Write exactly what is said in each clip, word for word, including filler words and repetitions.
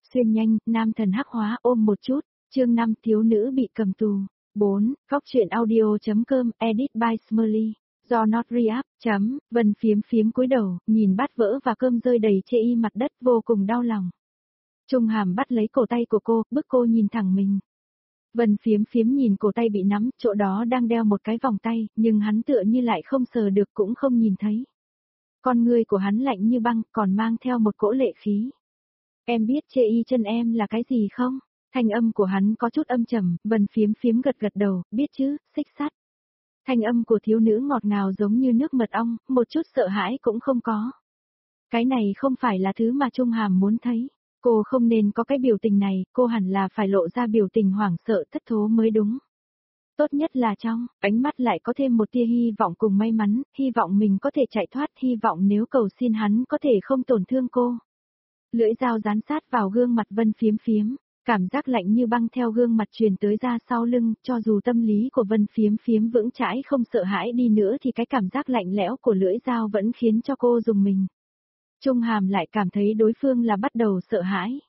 Xuyên nhanh, nam thần hắc hóa ôm một chút, chương năm thiếu nữ bị cầm tù. bốn. Góc truyện audio.com, edit by Smiley. Do not re-up, chấm, Vân phiếm phiếm cúi đầu, nhìn bát vỡ và cơm rơi đầy chê y mặt đất vô cùng đau lòng. Trung Hàm bắt lấy cổ tay của cô, bức cô nhìn thẳng mình. Vân phiếm phiếm nhìn cổ tay bị nắm, chỗ đó đang đeo một cái vòng tay, nhưng hắn tựa như lại không sờ được cũng không nhìn thấy. Con người của hắn lạnh như băng, còn mang theo một cỗ lệ khí. Em biết chê y chân em là cái gì không? Thanh âm của hắn có chút âm trầm, Vân phiếm phiếm gật gật đầu, biết chứ, xích sắt. Thanh âm của thiếu nữ ngọt ngào giống như nước mật ong, một chút sợ hãi cũng không có. Cái này không phải là thứ mà Trung Hàm muốn thấy. Cô không nên có cái biểu tình này, cô hẳn là phải lộ ra biểu tình hoảng sợ thất thố mới đúng. Tốt nhất là trong, ánh mắt lại có thêm một tia hy vọng cùng may mắn, hy vọng mình có thể chạy thoát, hy vọng nếu cầu xin hắn có thể không tổn thương cô. Lưỡi dao dán sát vào gương mặt Vân phiếm phiếm, cảm giác lạnh như băng theo gương mặt truyền tới ra sau lưng, cho dù tâm lý của Vân phiếm phiếm vững chãi không sợ hãi đi nữa thì cái cảm giác lạnh lẽo của lưỡi dao vẫn khiến cho cô rùng mình. Trung Hàm lại cảm thấy đối phương là bắt đầu sợ hãi.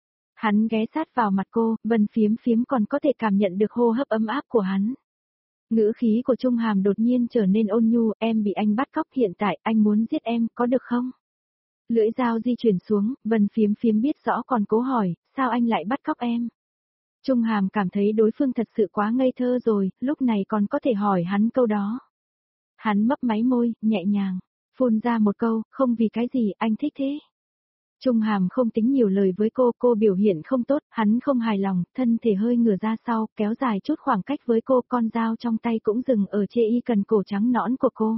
Hắn ghé sát vào mặt cô, Vân phiếm phiếm còn có thể cảm nhận được hô hấp ấm áp của hắn. Ngữ khí của Trung Hàm đột nhiên trở nên ôn nhu, em bị anh bắt cóc hiện tại, anh muốn giết em, có được không? Lưỡi dao di chuyển xuống, Vân phiếm phiếm biết rõ còn cố hỏi, sao anh lại bắt cóc em? Trung Hàm cảm thấy đối phương thật sự quá ngây thơ rồi, lúc này còn có thể hỏi hắn câu đó. Hắn mấp máy môi, nhẹ nhàng, phun ra một câu, không vì cái gì, anh thích thế. Trung Hàm không tính nhiều lời với cô, cô biểu hiện không tốt, hắn không hài lòng, thân thể hơi ngửa ra sau, kéo dài chút khoảng cách với cô, con dao trong tay cũng dừng ở chê y cần cổ trắng nõn của cô.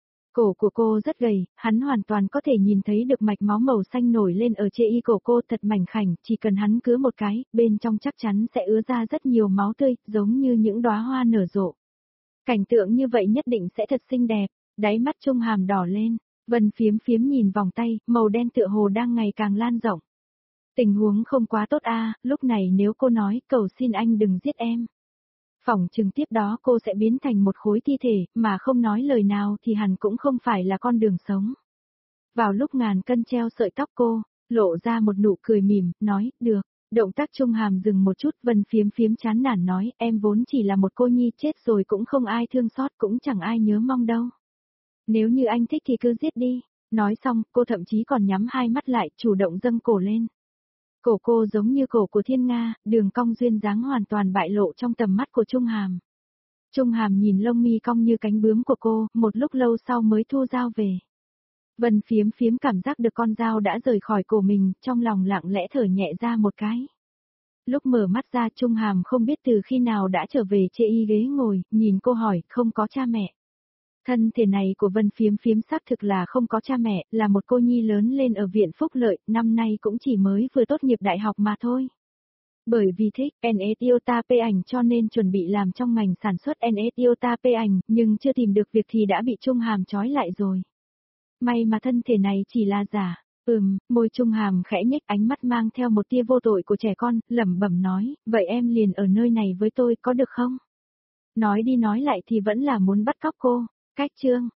Cổ của cô rất gầy, hắn hoàn toàn có thể nhìn thấy được mạch máu màu xanh nổi lên ở chê y cổ cô thật mảnh khảnh, chỉ cần hắn cứa một cái, bên trong chắc chắn sẽ ứa ra rất nhiều máu tươi, giống như những đóa hoa nở rộ. Cảnh tượng như vậy nhất định sẽ thật xinh đẹp, đáy mắt Trung Hàm đỏ lên, Vân phiếm phiếm nhìn vòng tay, màu đen tựa hồ đang ngày càng lan rộng. Tình huống không quá tốt a, lúc này nếu cô nói cầu xin anh đừng giết em. Phỏng chừng tiếp đó cô sẽ biến thành một khối thi thể, mà không nói lời nào thì hẳn cũng không phải là con đường sống. Vào lúc ngàn cân treo sợi tóc cô, lộ ra một nụ cười mỉm, nói, được. Động tác Trung Hàm dừng một chút, Vân phiếm phiếm chán nản nói, em vốn chỉ là một cô nhi chết rồi cũng không ai thương xót cũng chẳng ai nhớ mong đâu. Nếu như anh thích thì cứ giết đi. Nói xong, cô thậm chí còn nhắm hai mắt lại, chủ động dâng cổ lên. Cổ cô giống như cổ của thiên nga, đường cong duyên dáng hoàn toàn bại lộ trong tầm mắt của Trung Hàm. Trung Hàm nhìn lông mi cong như cánh bướm của cô, một lúc lâu sau mới thu dao về. Vân phiếm phiếm cảm giác được con dao đã rời khỏi cổ mình, trong lòng lặng lẽ thở nhẹ ra một cái. Lúc mở mắt ra Trung Hàm không biết từ khi nào đã trở về chê y ghế ngồi, nhìn cô hỏi, không có cha mẹ. Thân thể này của Vân phiếm phiếm xác thực là không có cha mẹ, là một cô nhi lớn lên ở viện Phúc Lợi, năm nay cũng chỉ mới vừa tốt nghiệp đại học mà thôi. Bởi vì thích en ét Iota P ảnh cho nên chuẩn bị làm trong ngành sản xuất en ét Iota P ảnh, nhưng chưa tìm được việc thì đã bị Trung Hàm trói lại rồi. May mà thân thể này chỉ là giả. Ừm, môi Trung Hàm khẽ nhếch, ánh mắt mang theo một tia vô tội của trẻ con, lẩm bẩm nói, vậy em liền ở nơi này với tôi có được không? Nói đi nói lại thì vẫn là muốn bắt cóc cô. Cách chương